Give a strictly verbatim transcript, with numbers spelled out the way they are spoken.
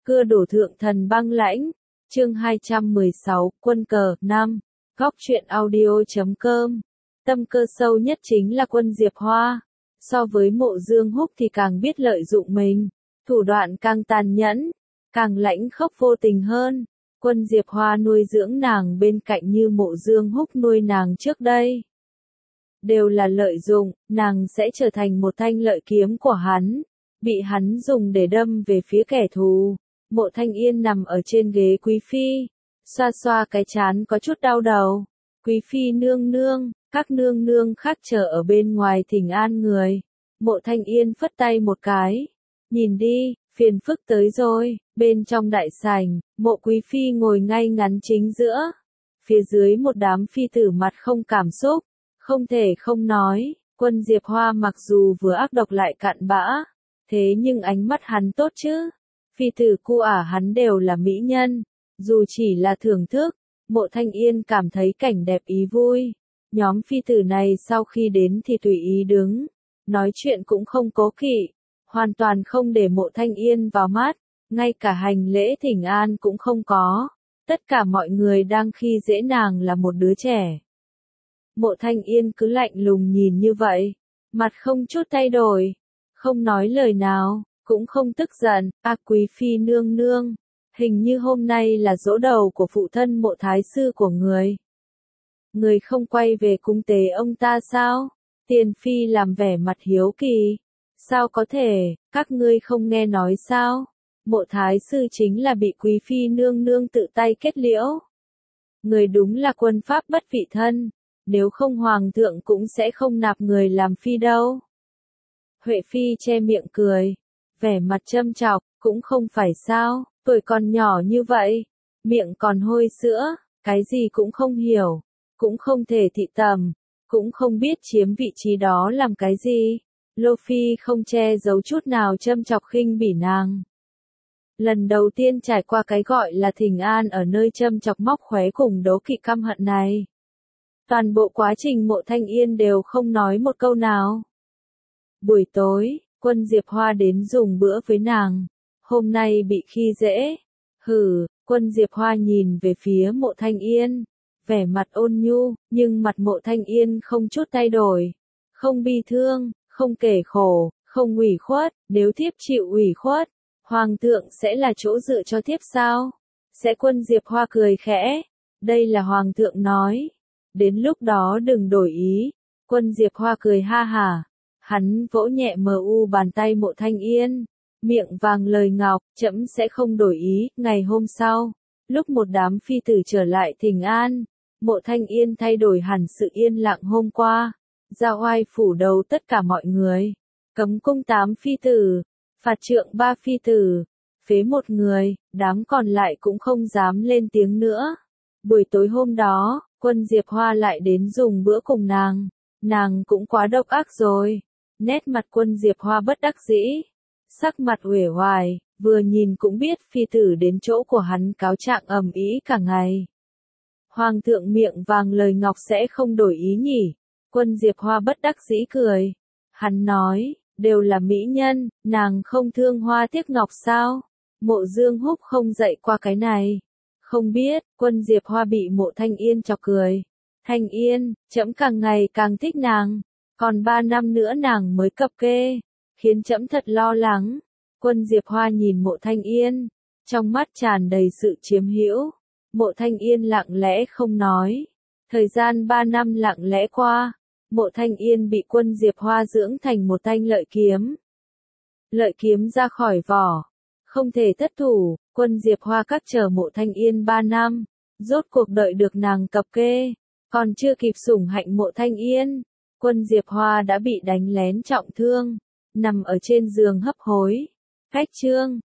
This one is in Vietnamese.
Cưa đổ thượng thần băng lãnh, chương hai trăm mười sáu, quân cờ, năm, góc truyện audio.com. Tâm cơ sâu nhất chính là quân Diệp Hoa. So với Mộ Dương Húc thì càng biết lợi dụng mình, thủ đoạn càng tàn nhẫn, càng lãnh khốc vô tình hơn. Quân Diệp Hoa nuôi dưỡng nàng bên cạnh như Mộ Dương Húc nuôi nàng trước đây. Đều là lợi dụng, nàng sẽ trở thành một thanh lợi kiếm của hắn, bị hắn dùng để đâm về phía kẻ thù. Mộ Thanh Yên nằm ở trên ghế quý phi, xoa xoa cái trán có chút đau đầu. Quý phi nương nương, các nương nương khác chờ ở bên ngoài thỉnh an người. Mộ Thanh Yên phất tay một cái. Nhìn đi, phiền phức tới rồi. Bên trong đại sảnh, Mộ Quý phi ngồi ngay ngắn chính giữa. Phía dưới một đám phi tử mặt không cảm xúc, không thể không nói. Quân Diệp Hoa mặc dù vừa ác độc lại cặn bã, thế nhưng ánh mắt hắn tốt chứ. Phi tử cu ả hắn đều là mỹ nhân, dù chỉ là thưởng thức. Mộ Thanh Yên cảm thấy cảnh đẹp ý vui. Nhóm phi tử này sau khi đến thì tùy ý đứng, nói chuyện cũng không cố kỵ, hoàn toàn không để Mộ Thanh Yên vào mắt, ngay cả hành lễ thỉnh an cũng không có. Tất cả mọi người đang khi dễ nàng là một đứa trẻ. Mộ Thanh Yên cứ lạnh lùng nhìn như vậy, mặt không chút thay đổi, không nói lời nào, cũng không tức giận. À, Quý phi nương nương, hình như hôm nay là giỗ đầu của phụ thân Mộ thái sư của người. Người không quay về cung tế ông ta sao? Tiền phi làm vẻ mặt hiếu kỳ. Sao có thể, các ngươi không nghe nói sao? Mộ thái sư chính là bị Quý phi nương nương tự tay kết liễu. Người đúng là quân pháp bất vị thân, nếu không hoàng thượng cũng sẽ không nạp người làm phi đâu. Huệ phi che miệng cười, vẻ mặt châm chọc, cũng không phải sao, tuổi còn nhỏ như vậy, miệng còn hôi sữa, cái gì cũng không hiểu, cũng không thể thị tầm, cũng không biết chiếm vị trí đó làm cái gì. Lô phi không che giấu chút nào châm chọc khinh bỉ nàng. Lần đầu tiên trải qua cái gọi là thỉnh an ở nơi châm chọc móc khóe cùng đố kỵ căm hận này. Toàn bộ quá trình Mộ Thanh Yên đều không nói một câu nào. Buổi tối, quân Diệp Hoa đến dùng bữa với nàng. Hôm nay bị khi dễ. Hừ, quân Diệp Hoa nhìn về phía Mộ Thanh Yên, vẻ mặt ôn nhu, nhưng mặt Mộ Thanh Yên không chút thay đổi. Không bi thương, không kể khổ, không ủy khuất, nếu thiếp chịu ủy khuất, hoàng thượng sẽ là chỗ dựa cho thiếp sao? Sẽ quân Diệp Hoa cười khẽ. Đây là hoàng thượng nói. Đến lúc đó đừng đổi ý. Quân Diệp Hoa cười ha hả. Hắn vỗ nhẹ mờ u bàn tay Mộ Thanh Yên. Miệng vàng lời ngọc, trẫm sẽ không đổi ý. Ngày hôm sau, lúc một đám phi tử trở lại thỉnh an, Mộ Thanh Yên thay đổi hẳn sự yên lặng hôm qua. Giao oai phủ đầu tất cả mọi người. Cấm cung tám phi tử, phạt trượng ba phi tử, phế một người, đám còn lại cũng không dám lên tiếng nữa. Buổi tối hôm đó, quân Diệp Hoa lại đến dùng bữa cùng nàng. Nàng cũng quá độc ác rồi. Nét mặt quân Diệp Hoa bất đắc dĩ, sắc mặt uể oải, vừa nhìn cũng biết phi tử đến chỗ của hắn cáo trạng ầm ĩ cả ngày. Hoàng thượng miệng vàng lời ngọc sẽ không đổi ý nhỉ? Quân Diệp Hoa bất đắc dĩ cười. Hắn nói, đều là mỹ nhân, nàng không thương hoa tiếc ngọc sao? Mộ Dương Húc không dạy qua cái này. Không biết, quân Diệp Hoa bị Mộ Thanh Yên chọc cười. Thanh Yên, trẫm càng ngày càng thích nàng. Còn ba năm nữa nàng mới cập kê, khiến trẫm thật lo lắng. Quân Diệp Hoa nhìn Mộ Thanh Yên, trong mắt tràn đầy sự chiếm hữu. Mộ Thanh Yên lặng lẽ không nói. Thời gian ba năm lặng lẽ qua, Mộ Thanh Yên bị quân Diệp Hoa dưỡng thành một thanh lợi kiếm. Lợi kiếm ra khỏi vỏ, không thể thất thủ. Quân Diệp Hoa các chờ Mộ Thanh Yên ba năm, rốt cuộc đợi được nàng cập kê, còn chưa kịp sủng hạnh Mộ Thanh Yên, quân Diệp Hoa đã bị đánh lén trọng thương, nằm ở trên giường hấp hối. Cách chương